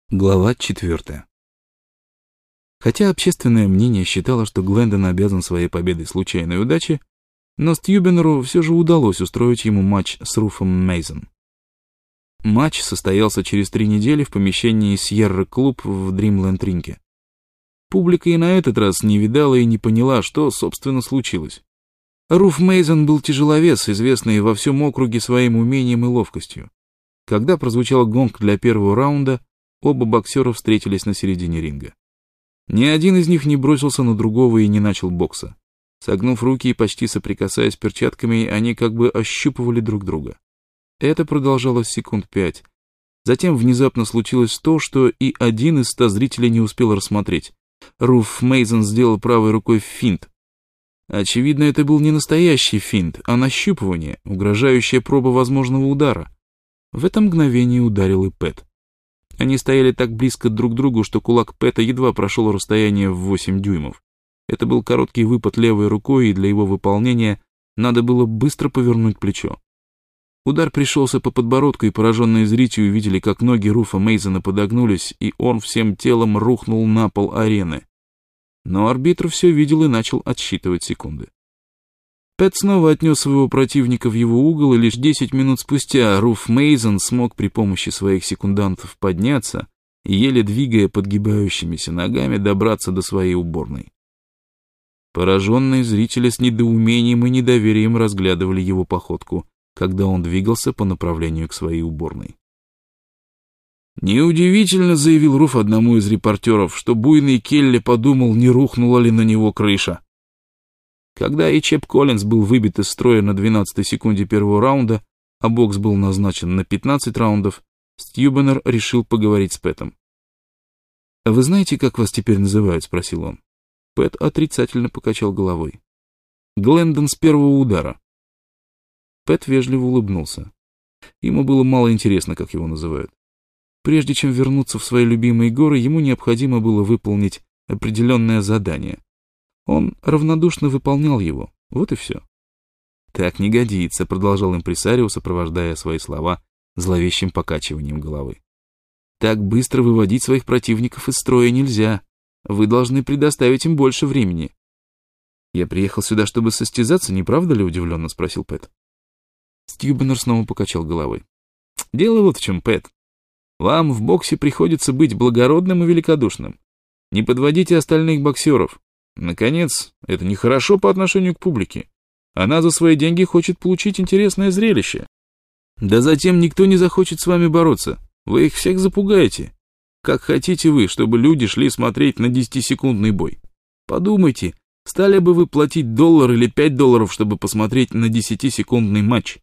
Глава 4. Хотя общественное мнение считало, что Глендон обязан своей победой случайной удаче, но Стьюбенеру все же удалось устроить ему матч с Руфом Мейзон. Матч состоялся через 3 недели в помещении Сьерра Клуб в Дримленд-ринге. Публика и на этот раз не видала и не поняла, что, собственно, случилось. Руф Мейзон был тяжеловес, известный во всем округе своим умением и ловкостью. Когда прозвучал гонг для первого раунда, оба боксера встретились на середине ринга. Ни один из них не бросился на другого и не начал бокса. Согнув руки и почти соприкасаясь перчатками, они как бы ощупывали друг друга. Это продолжалось секунд 5. Затем внезапно случилось то, что и один из 100 зрителей не успел рассмотреть. Руф Мейзон сделал правой рукой финт. Очевидно, это был не настоящий финт, а нащупывание, угрожающая проба возможного удара. В это мгновение ударил и Пэт. Они стояли так близко друг к другу, что кулак Пэта едва прошел расстояние в 8 дюймов. Это был короткий выпад левой рукой, и для его выполнения надо было быстро повернуть плечо. Удар пришелся по подбородку, и пораженные зрители увидели, как ноги Руфа Мейзона подогнулись, и он всем телом рухнул на пол арены. Но арбитр все видел и начал отсчитывать секунды. Пэт снова отнес своего противника в его угол, и лишь 10 минут спустя Руф Мейзон смог при помощи своих секундантов подняться и, еле двигая подгибающимися ногами, добраться до своей уборной. Пораженные зрители с недоумением и недоверием разглядывали его походку, когда он двигался по направлению к своей уборной. «Неудивительно», — заявил Руф одному из репортеров, что буйный Келли подумал, не рухнула ли на него крыша. Когда и Чеп Коллинз был выбит из строя на 12-й секунде первого раунда, а бокс был назначен на 15 раундов, Стьюбенер решил поговорить с Пэтом. «Вы знаете, как вас теперь называют?» — спросил он. Пэт отрицательно покачал головой. «Глендон с первого удара». Пэт вежливо улыбнулся. Ему было мало интересно, как его называют. Прежде чем вернуться в свои любимые горы, ему необходимо было выполнить определенное задание. Он равнодушно выполнял его, вот и все. «Так не годится», — продолжал импресарио, сопровождая свои слова зловещим покачиванием головы. «Так быстро выводить своих противников из строя нельзя. Вы должны предоставить им больше времени». «Я приехал сюда, чтобы состязаться, не правда ли?» — удивленно спросил Пэт. Стьюбенер снова покачал головой. «Дело вот в чем, Пэт. Вам в боксе приходится быть благородным и великодушным. Не подводите остальных боксеров. Наконец, это нехорошо по отношению к публике. Она за свои деньги хочет получить интересное зрелище. Да затем никто не захочет с вами бороться. Вы их всех запугаете. Как хотите вы, чтобы люди шли смотреть на 10-секундный бой? Подумайте, стали бы вы платить $1 или $5, чтобы посмотреть на 10-секундный матч?»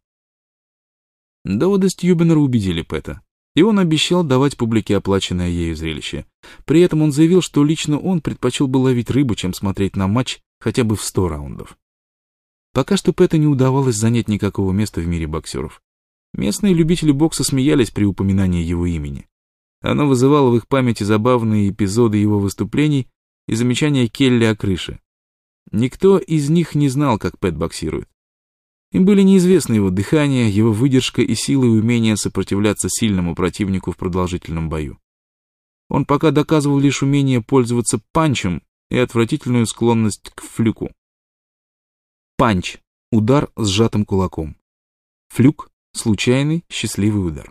Доводы Стьюбенера убедили Пэта, и он обещал давать публике оплаченное ею зрелище. При этом он заявил, что лично он предпочел бы ловить рыбу, чем смотреть на матч хотя бы в 100 раундов. Пока что Пэту не удавалось занять никакого места в мире боксеров. Местные любители бокса смеялись при упоминании его имени. Оно вызывало в их памяти забавные эпизоды его выступлений и замечания Келли о крыше. Никто из них не знал, как Пэт боксирует. Им были неизвестны его дыхание, его выдержка и сила и умение сопротивляться сильному противнику в продолжительном бою. Он пока доказывал лишь умение пользоваться панчем и отвратительную склонность к флюку. Панч – удар с сжатым кулаком. Флюк – случайный, счастливый удар.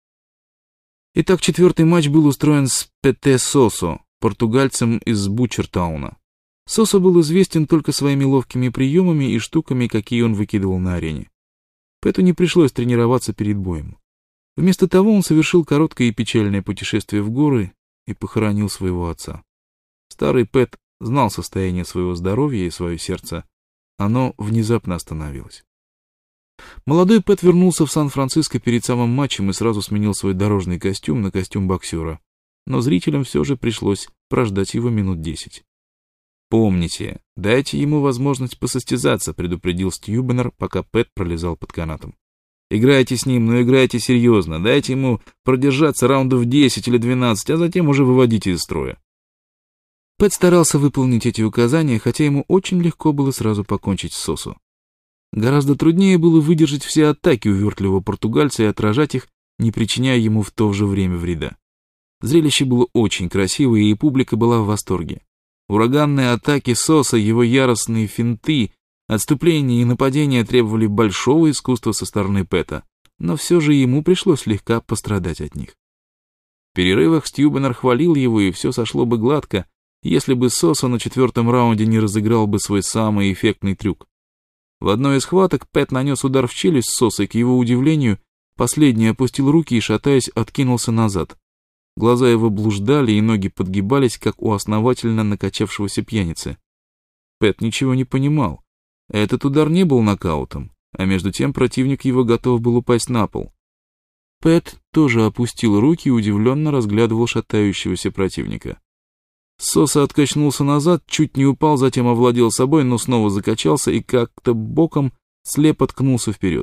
Итак, 4-й матч был устроен с Пете Сосо, португальцем из Бучертауна. Сосо был известен только своими ловкими приемами и штуками, какие он выкидывал на арене. Пэту не пришлось тренироваться перед боем. Вместо того он совершил короткое и печальное путешествие в горы и похоронил своего отца. Старый Пэт знал состояние своего здоровья и свое сердце. Оно внезапно остановилось. Молодой Пэт вернулся в Сан-Франциско перед самым матчем и сразу сменил свой дорожный костюм на костюм боксера. Но зрителям все же пришлось прождать его минут 10. «Помните, дайте ему возможность посостязаться», — предупредил Стьюбенер, пока Пэт пролезал под канатом. «Играйте с ним, но играйте серьезно, дайте ему продержаться раундов 10 или 12, а затем уже выводите из строя». Пэт старался выполнить эти указания, хотя ему очень легко было сразу покончить с Сосо. Гораздо труднее было выдержать все атаки увертливого португальца и отражать их, не причиняя ему в то же время вреда. Зрелище было очень красивое, и публика была в восторге. Ураганные атаки Соса, его яростные финты, отступления и нападения требовали большого искусства со стороны Пэта, но все же ему пришлось слегка пострадать от них. В перерывах Стьюбенер хвалил его, и все сошло бы гладко, если бы Соса на 4-м раунде не разыграл бы свой самый эффектный трюк. В одной из схваток Пэт нанес удар в челюсть Соса, и, к его удивлению, последний опустил руки и, шатаясь, откинулся назад. Глаза его блуждали, и ноги подгибались, как у основательно накачавшегося пьяницы. Пэт ничего не понимал. Этот удар не был нокаутом, а между тем противник его готов был упасть на пол. Пэт тоже опустил руки и удивленно разглядывал шатающегося противника. Соса откачнулся назад, чуть не упал, затем овладел собой, но снова закачался и как-то боком слепо ткнулся вперед.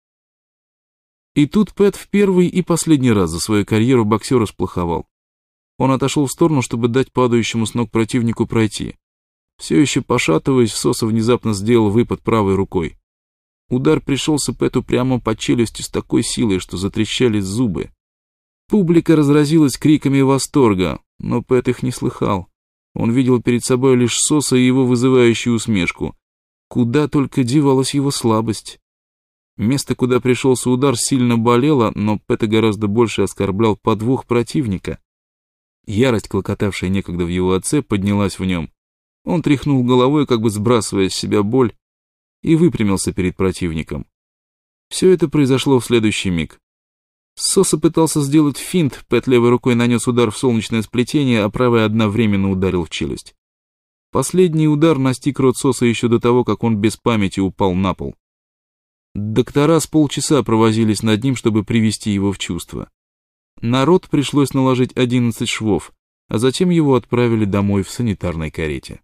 И тут Пэт в первый и последний раз за свою карьеру боксера сплоховал. Он отошел в сторону, чтобы дать падающему с ног противнику пройти. Все еще пошатываясь, Соса внезапно сделал выпад правой рукой. Удар пришелся Пэту прямо по челюсти с такой силой, что затрещали зубы. Публика разразилась криками восторга, но Пэт их не слыхал. Он видел перед собой лишь Соса и его вызывающую усмешку. Куда только девалась его слабость. Место, куда пришелся удар, сильно болело, но Пэта гораздо больше оскорблял подвох противника. Ярость, клокотавшая некогда в его отце, поднялась в нем. Он тряхнул головой, как бы сбрасывая с себя боль, и выпрямился перед противником. Все это произошло в следующий миг. Соса пытался сделать финт, Пэт левой рукой нанес удар в солнечное сплетение, а правой одновременно ударил в челюсть. Последний удар настиг рот Соса еще до того, как он без памяти упал на пол. Доктора с полчаса провозились над ним, чтобы привести его в чувство. На рот пришлось наложить 11 швов, а затем его отправили домой в санитарной карете.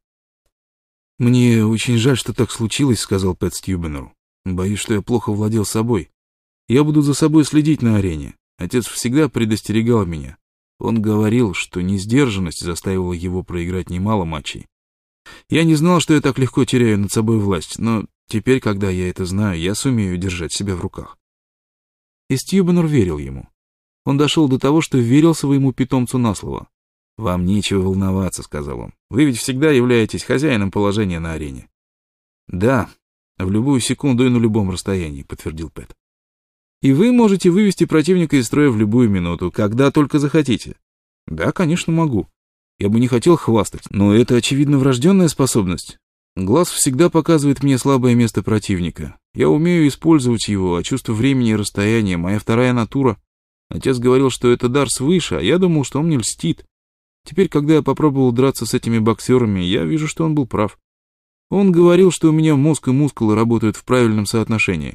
«Мне очень жаль, что так случилось», — сказал Пэт Стьюбенеру. «Боюсь, что я плохо владел собой. Я буду за собой следить на арене. Отец всегда предостерегал меня. Он говорил, что несдержанность заставила его проиграть немало матчей. Я не знал, что я так легко теряю над собой власть, но теперь, когда я это знаю, я сумею держать себя в руках». И Стьюбенер верил ему. Он дошел до того, что верил своему питомцу на слово. «Вам нечего волноваться», — сказал он. «Вы ведь всегда являетесь хозяином положения на арене». «Да, в любую секунду и на любом расстоянии», — подтвердил Пэт. «И вы можете вывести противника из строя в любую минуту, когда только захотите». «Да, конечно, могу. Я бы не хотел хвастать, но это, очевидно, врожденная способность. Глаз всегда показывает мне слабое место противника. Я умею использовать его, а чувство времени и расстояния — моя вторая натура. Отец говорил, что это дар свыше, а я думал, что он мне льстит. Теперь, когда я попробовал драться с этими боксерами, я вижу, что он был прав. Он говорил, что у меня мозг и мускулы работают в правильном соотношении».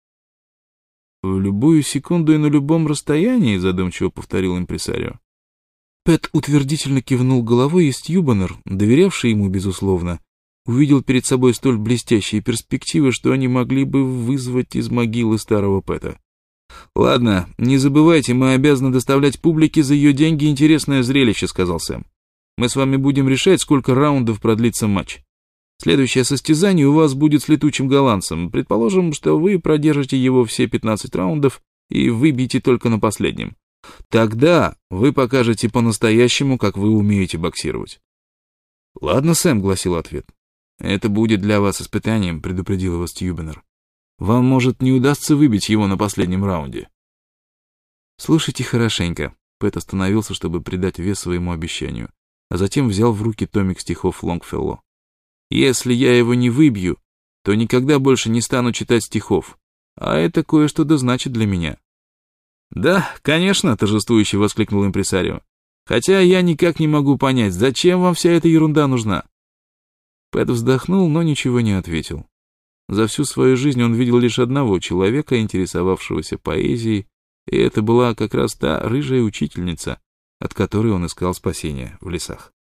«В любую секунду и на любом расстоянии», — задумчиво повторил импресарио. Пэт утвердительно кивнул головой, и Стьюбенер, доверявший ему безусловно, увидел перед собой столь блестящие перспективы, что они могли бы вызвать из могилы старого Пэта. «Ладно, не забывайте, мы обязаны доставлять публике за ее деньги интересное зрелище», — сказал Сэм. «Мы с вами будем решать, сколько раундов продлится матч. Следующее состязание у вас будет с летучим голландцем. Предположим, что вы продержите его все 15 раундов и выбьете только на последнем. Тогда вы покажете по-настоящему, как вы умеете боксировать». «Ладно, Сэм», — гласил ответ. «Это будет для вас испытанием», — предупредил его Стьюбенер. «Вам, может, не удастся выбить его на последнем раунде». «Слушайте хорошенько», — Пэт остановился, чтобы придать вес своему обещанию, а затем взял в руки томик стихов Лонгфелло. «Если я его не выбью, то никогда больше не стану читать стихов, а это кое-что да значит для меня». «Да, конечно», — торжествующе воскликнул импресарио. «Хотя я никак не могу понять, зачем вам вся эта ерунда нужна?» Пэт вздохнул, но ничего не ответил. За всю свою жизнь он видел лишь одного человека, интересовавшегося поэзией, и это была как раз та рыжая учительница, от которой он искал спасения в лесах.